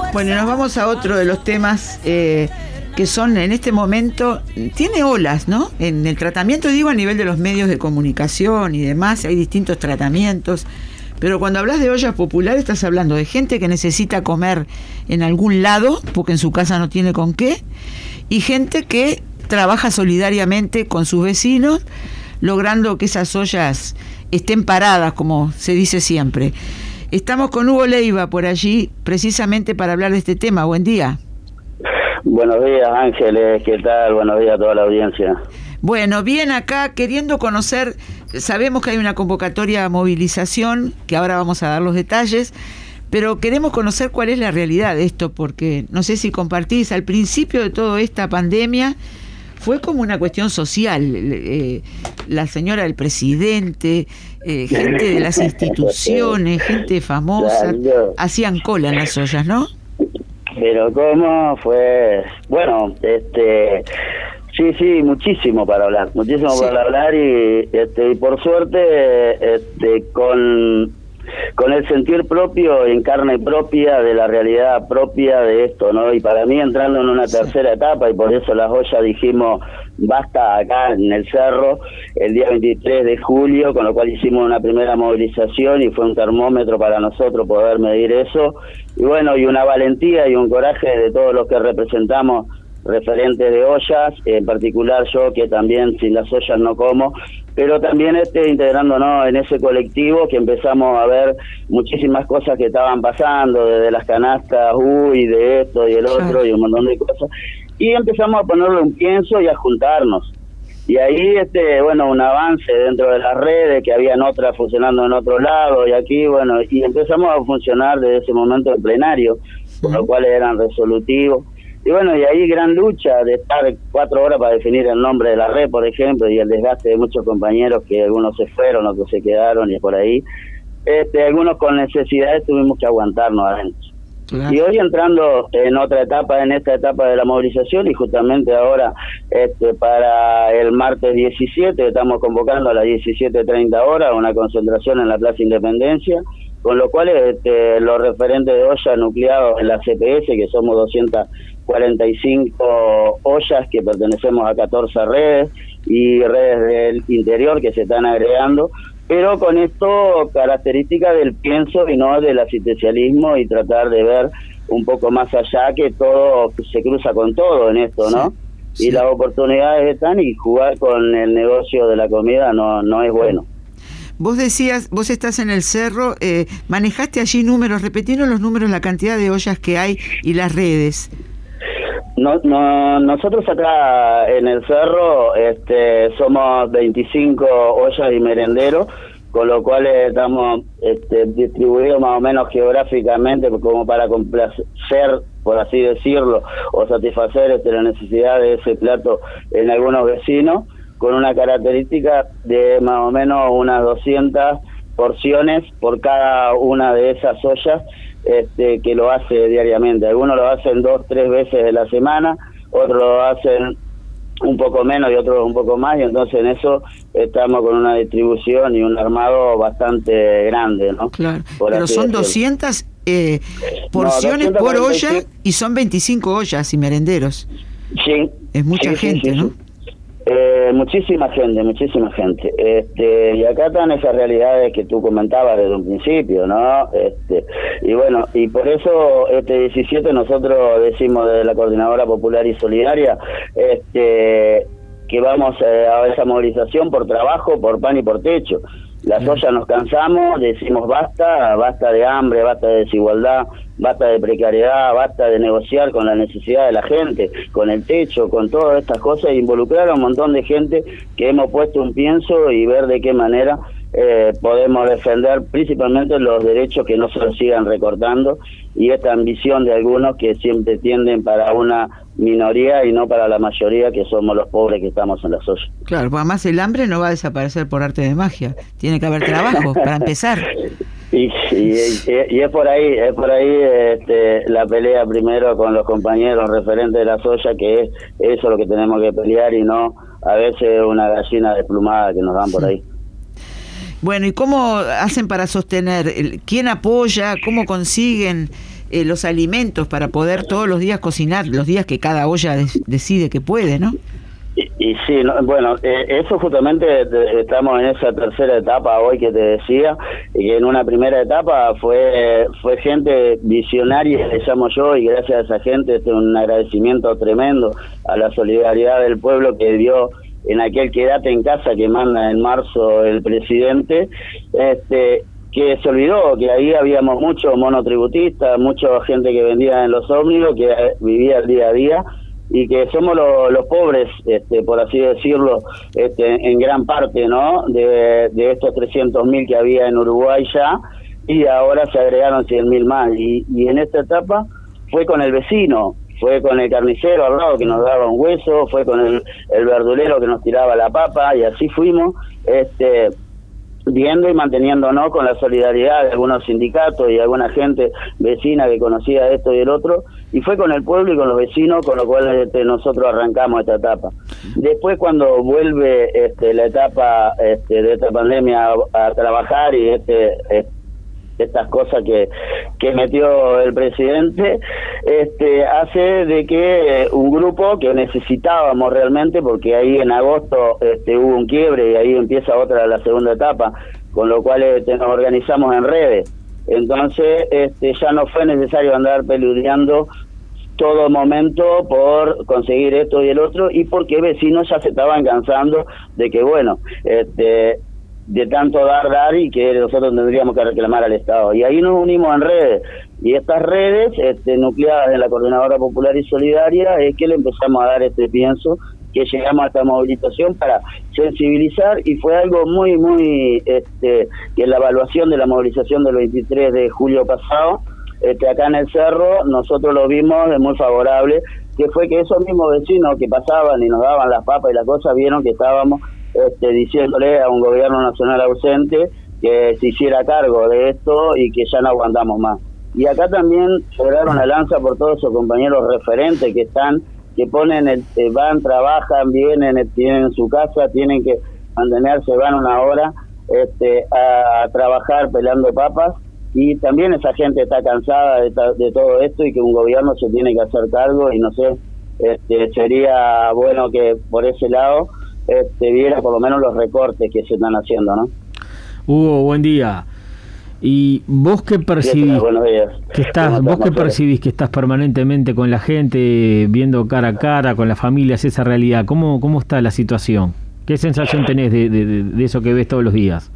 Bueno, nos vamos a otro de los temas que son en este momento, tiene olas, ¿no? En el tratamiento, digo, a nivel de los medios de comunicación y demás, hay distintos tratamientos, pero cuando hablas de ollas populares estás hablando de gente que necesita comer en algún lado, porque en su casa no tiene con qué, y gente que trabaja solidariamente con sus vecinos, logrando que esas ollas estén paradas, como se dice siempre. Estamos con Hugo Leiva por allí, precisamente para hablar de este tema. Buen día. Buenos días, Ángeles, ¿qué tal? Buenos días a toda la audiencia. Bueno, bien acá, queriendo conocer, sabemos que hay una convocatoria a movilización, que ahora vamos a dar los detalles, pero queremos conocer cuál es la realidad de esto, porque no sé si compartís, al principio de toda esta pandemia fue como una cuestión social, la señora del presidente, gente de las instituciones, gente famosa, hacían cola en las ollas, ¿no? Pero ¿cómo fue? Bueno, sí, muchísimo para hablar, y por suerte, con el sentir propio, en carne propia, de la realidad propia de esto, ¿no? Y para mí entrando en una tercera etapa, y por eso las ollas dijimos, basta acá en el Cerro, el día 23 de julio, con lo cual hicimos una primera movilización y fue un termómetro para nosotros poder medir eso, y bueno, y una valentía y un coraje de todos los que representamos referentes de ollas, en particular yo, que también sin las ollas no como, pero también integrándonos en ese colectivo, que empezamos a ver muchísimas cosas que estaban pasando, desde las canastas, de esto y el otro, y un montón de cosas, y empezamos a ponerle un pienso y a juntarnos. Y ahí, un avance dentro de las redes, que habían otras funcionando en otro lado, y aquí, y empezamos a funcionar desde ese momento en plenario, por lo cual eran resolutivos. Y y ahí gran lucha de estar 4 horas para definir el nombre de la red, por ejemplo, y el desgaste de muchos compañeros, que algunos se fueron, otros se quedaron, y por ahí, algunos con necesidades tuvimos que aguantarnos adentro. Claro. Y hoy entrando en otra etapa, en esta etapa de la movilización, y justamente ahora, para el martes 17, estamos convocando a las 17:30 horas una concentración en la Plaza Independencia, con lo cual los referentes de ollas nucleados en la CPS, que somos 245 ollas que pertenecemos a 14 redes y redes del interior que se están agregando, pero con esto característica del pienso y no del asistencialismo, y tratar de ver un poco más allá, que todo se cruza con todo en esto, ¿no? Sí. Y las oportunidades están, y jugar con el negocio de la comida no es bueno. Vos decías, vos estás en el Cerro, manejaste allí números, repetinos los números, la cantidad de ollas que hay y las redes. Nosotros acá en el Cerro somos 25 ollas y merenderos, con lo cual estamos distribuidos más o menos geográficamente, como para complacer, por así decirlo, o satisfacer la necesidad de ese plato en algunos vecinos, con una característica de más o menos unas 200 porciones por cada una de esas ollas, que lo hace diariamente. Algunos lo hacen 2-3 veces de la semana, otros lo hacen un poco menos y otros un poco más, y entonces en eso estamos con una distribución y un armado bastante grande, ¿no? Claro, pero son 200 porciones por olla, y son 25 ollas y merenderos. Sí. Es mucha gente, ¿no? Muchísima gente. Y acá están esas realidades que tú comentabas desde un principio, ¿no? Y por eso 17 nosotros decimos desde la Coordinadora Popular y Solidaria que vamos a esa movilización por trabajo, por pan y por techo. Las ollas nos cansamos, decimos basta de hambre, basta de desigualdad, basta de precariedad, basta de negociar con la necesidad de la gente, con el techo, con todas estas cosas, e involucrar a un montón de gente que hemos puesto un pienso, y ver de qué manera podemos defender principalmente los derechos, que no se los sigan recortando, y esta ambición de algunos que siempre tienden para una minoría y no para la mayoría, que somos los pobres que estamos en las ollas. Claro, además el hambre no va a desaparecer por arte de magia, tiene que haber trabajo para empezar. Y es por ahí la pelea primero con los compañeros referentes de las ollas, que es eso lo que tenemos que pelear, y no a veces una gallina desplumada que nos dan por ahí. Bueno, ¿y cómo hacen para sostener? ¿Quién apoya? ¿Cómo consiguen los alimentos para poder todos los días cocinar, los días que cada olla decide que puede, ¿no? Y sí, bueno, eso justamente estamos en esa tercera etapa hoy que te decía, y que en una primera etapa fue gente visionaria, le llamo yo, y gracias a esa gente un agradecimiento tremendo a la solidaridad del pueblo que dio en aquel quédate en casa que manda en marzo el presidente, que se olvidó que ahí habíamos muchos monotributistas, mucha gente que vendía en los ómnibus, que vivía el día a día, y que somos los pobres, por así decirlo, en gran parte, ¿no?, de estos 300.000 que había en Uruguay ya, y ahora se agregaron 100.000 más, y en esta etapa fue con el vecino, fue con el carnicero al lado que nos daba un hueso, fue con el verdulero que nos tiraba la papa, y así fuimos, viendo y manteniéndonos con la solidaridad de algunos sindicatos y alguna gente vecina que conocía esto y el otro, y fue con el pueblo y con los vecinos, con lo cual nosotros arrancamos esta etapa. Después, cuando vuelve la etapa de esta pandemia a trabajar y estas cosas que metió el presidente, hace de que un grupo que necesitábamos realmente, porque ahí en agosto hubo un quiebre y ahí empieza la segunda etapa, con lo cual nos organizamos en redes. Entonces ya no fue necesario andar peludeando todo momento por conseguir esto y el otro, y porque vecinos ya se estaban cansando de que, bueno, de tanto dar y que nosotros tendríamos que reclamar al Estado. Y ahí nos unimos en redes, y estas redes nucleadas en la Coordinadora Popular y Solidaria es que le empezamos a dar pienso, que llegamos a esta movilización para sensibilizar, y fue algo muy, muy, que la evaluación de la movilización del 23 de julio pasado, acá en el Cerro, nosotros lo vimos de muy favorable, que fue que esos mismos vecinos que pasaban y nos daban las papas y las cosas, vieron que estábamos diciéndole a un gobierno nacional ausente que se hiciera cargo de esto y que ya no aguantamos más. Y acá también lograron la lanza por todos esos compañeros referentes que están, que ponen, van, trabajan, vienen, tienen su casa, tienen que mantenerse, van una hora a trabajar pelando papas, y también esa gente está cansada de todo esto, y que un gobierno se tiene que hacer cargo, y no sé, sería bueno que por ese lado viera por lo menos los recortes que se están haciendo, ¿no? Hugo, buen día. ¿Y vos qué percibís? Buenos días. ¿Qué estás permanentemente con la gente, viendo cara a cara con las familias esa realidad? ¿Cómo está la situación? ¿Qué sensación tenés de eso que ves todos los días?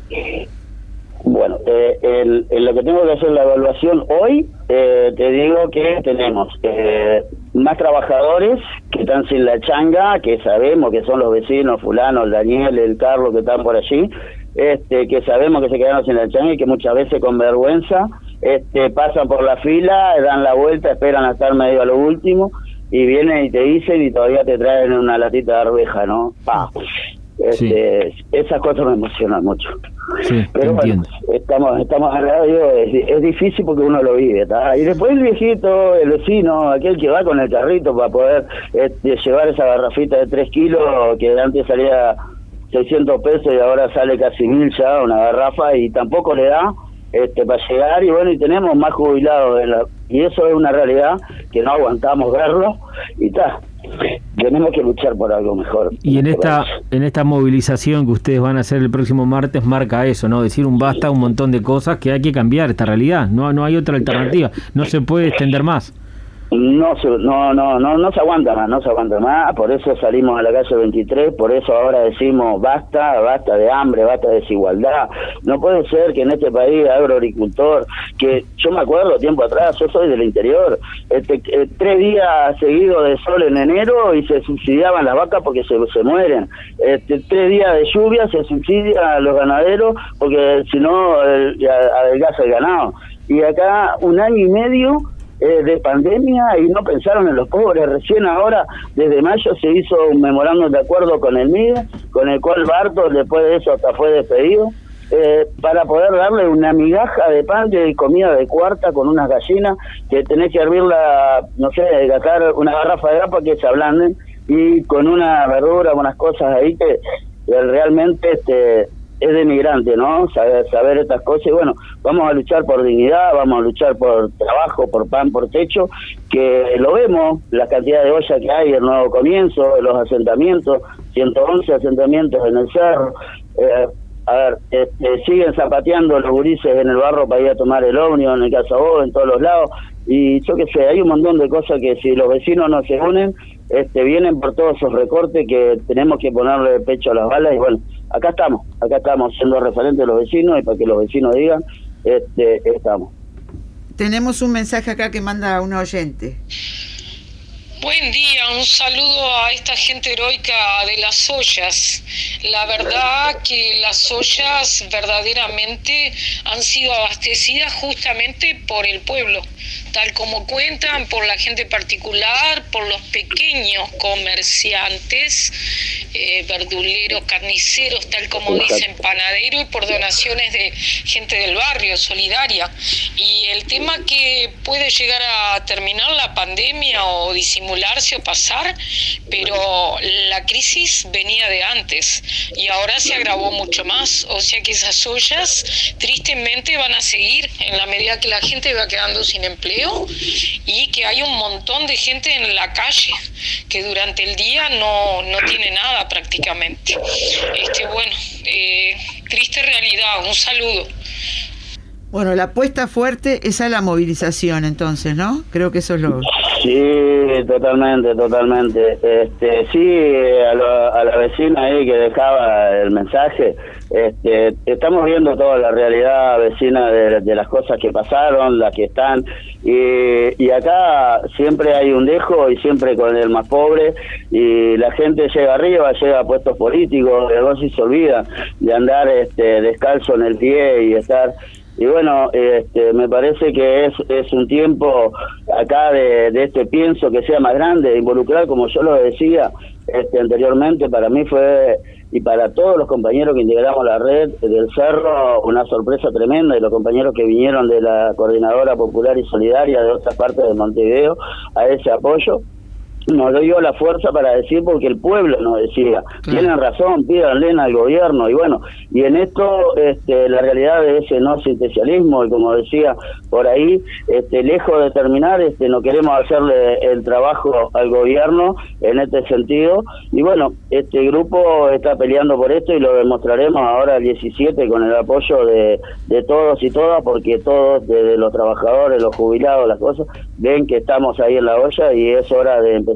Bueno, en lo que tengo que hacer la evaluación hoy, te digo que tenemos más trabajadores que están sin la changa, que sabemos que son los vecinos, fulano, el Daniel, el Carlos, que están por allí, que sabemos que se quedaron sin la changa y que muchas veces con vergüenza pasan por la fila, dan la vuelta, esperan a estar medio a lo último, y vienen y te dicen y todavía te traen una latita de arveja, ¿no? ¡Pah! Sí. Esas cosas me emocionan mucho. Sí, pero bueno, estamos al radio, es difícil porque uno lo vive, ¿tá? Y después el viejito, el vecino, aquel que va con el carrito para poder llevar esa garrafita de 3 kilos que antes salía 600 pesos y ahora sale casi 1.000 ya una garrafa, y tampoco le da para llegar, y bueno, y tenemos más jubilados y eso es una realidad que no aguantamos verlo, y tenemos que luchar por algo mejor. Y en esta movilización que ustedes van a hacer el próximo martes marca eso, ¿no? Decir un basta a un montón de cosas, que hay que cambiar esta realidad, no hay otra alternativa, no se puede extender más. No se aguanta más, por eso salimos a la calle 23, por eso ahora decimos basta de hambre, basta de desigualdad. No puede ser que en este país agroagricultor, que yo me acuerdo tiempo atrás, yo soy del interior, 3 días seguidos de sol en enero y se subsidiaban las vacas porque se mueren, 3 días de lluvia se subsidia a los ganaderos porque si no adelgaza el ganado, y acá 1 año y medio de pandemia y no pensaron en los pobres. Recién ahora, desde mayo, se hizo un memorándum de acuerdo con el MIDE, con el cual Bartos después de eso hasta fue despedido, para poder darle una migaja de pan de comida de cuarta con unas gallinas que tenés que hervirla, no sé, gastar una garrafa de agua que se ablanden, y con una verdura, unas cosas ahí que realmente denigrante, ¿no? Saber estas cosas, y bueno, vamos a luchar por dignidad, vamos a luchar por trabajo, por pan, por techo, que lo vemos, la cantidad de ollas que hay, el nuevo comienzo, los asentamientos, 111 asentamientos en el cerro, siguen zapateando los gurises en el barro para ir a tomar el ómnibus, en el Casabó, en todos los lados, y yo qué sé, hay un montón de cosas que si los vecinos no se unen, vienen por todos esos recortes que tenemos que ponerle el pecho a las balas, y bueno, acá estamos siendo referentes de los vecinos, y para que los vecinos digan, estamos. Tenemos un mensaje acá que manda una oyente. Buen día, un saludo a esta gente heroica de las ollas. La verdad que las ollas verdaderamente han sido abastecidas justamente por el pueblo, tal como cuentan, por la gente particular, por los pequeños comerciantes, verduleros, carniceros, tal como dicen, panaderos, y por donaciones de gente del barrio, solidaria. Y el tema que puede llegar a terminar la pandemia o disimularse o pasar, pero la crisis venía de antes y ahora se agravó mucho más, o sea que esas ollas tristemente van a seguir en la medida que la gente va quedando sin empleo y que hay un montón de gente en la calle que durante el día no tiene nada prácticamente. Triste realidad, un saludo. Bueno, la apuesta fuerte es a la movilización, entonces, ¿no? Creo que eso es lo... Sí, totalmente. Sí, a la vecina ahí que dejaba el mensaje, estamos viendo toda la realidad vecina de las cosas que pasaron, las que están, y acá siempre hay un dejo, y siempre con el más pobre, y la gente llega arriba, llega a puestos políticos, luego sí se olvida de andar descalzo en el pie y estar... Y bueno, me parece que es un tiempo acá de pienso que sea más grande, involucrar, como yo lo decía anteriormente, para mí fue, y para todos los compañeros que integramos la red del Cerro, una sorpresa tremenda, y los compañeros que vinieron de la Coordinadora Popular y Solidaria de otras partes de Montevideo a ese apoyo. Nos dio la fuerza para decir, porque el pueblo nos decía, tienen razón, pídanle al gobierno, y bueno, y en esto la realidad de ese no asistencialismo, y como decía por ahí, lejos de terminar, no queremos hacerle el trabajo al gobierno en este sentido, y bueno, este grupo está peleando por esto, y lo demostraremos ahora el 17 con el apoyo de todos y todas, porque todos, desde los trabajadores, los jubilados, las cosas, ven que estamos ahí en la olla, y es hora de empezar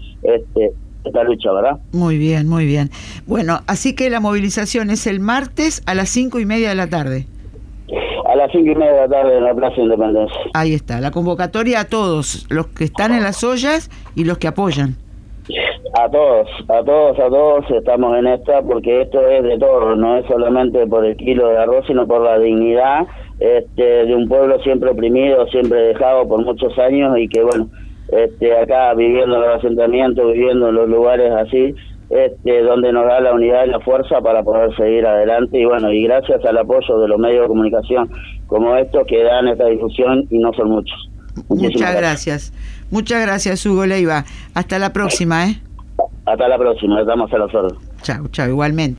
esta lucha, ¿verdad? Muy bien. Bueno, así que la movilización es el martes a las 5:30 de la tarde. A las 5:30 de la tarde en la Plaza Independencia. Ahí está, la convocatoria a todos, los que están en las ollas y los que apoyan. A todos estamos en esta, porque esto es de todos, no es solamente por el kilo de arroz, sino por la dignidad de un pueblo siempre oprimido, siempre dejado por muchos años, y que bueno, acá viviendo en los asentamientos, viviendo en los lugares así, donde nos da la unidad y la fuerza para poder seguir adelante, y bueno, y gracias al apoyo de los medios de comunicación como estos que dan esta difusión, y no son muchos. Muchas gracias, Hugo Leiva. Hasta la próxima, Hasta la próxima, estamos a las órdenes. Chao, igualmente.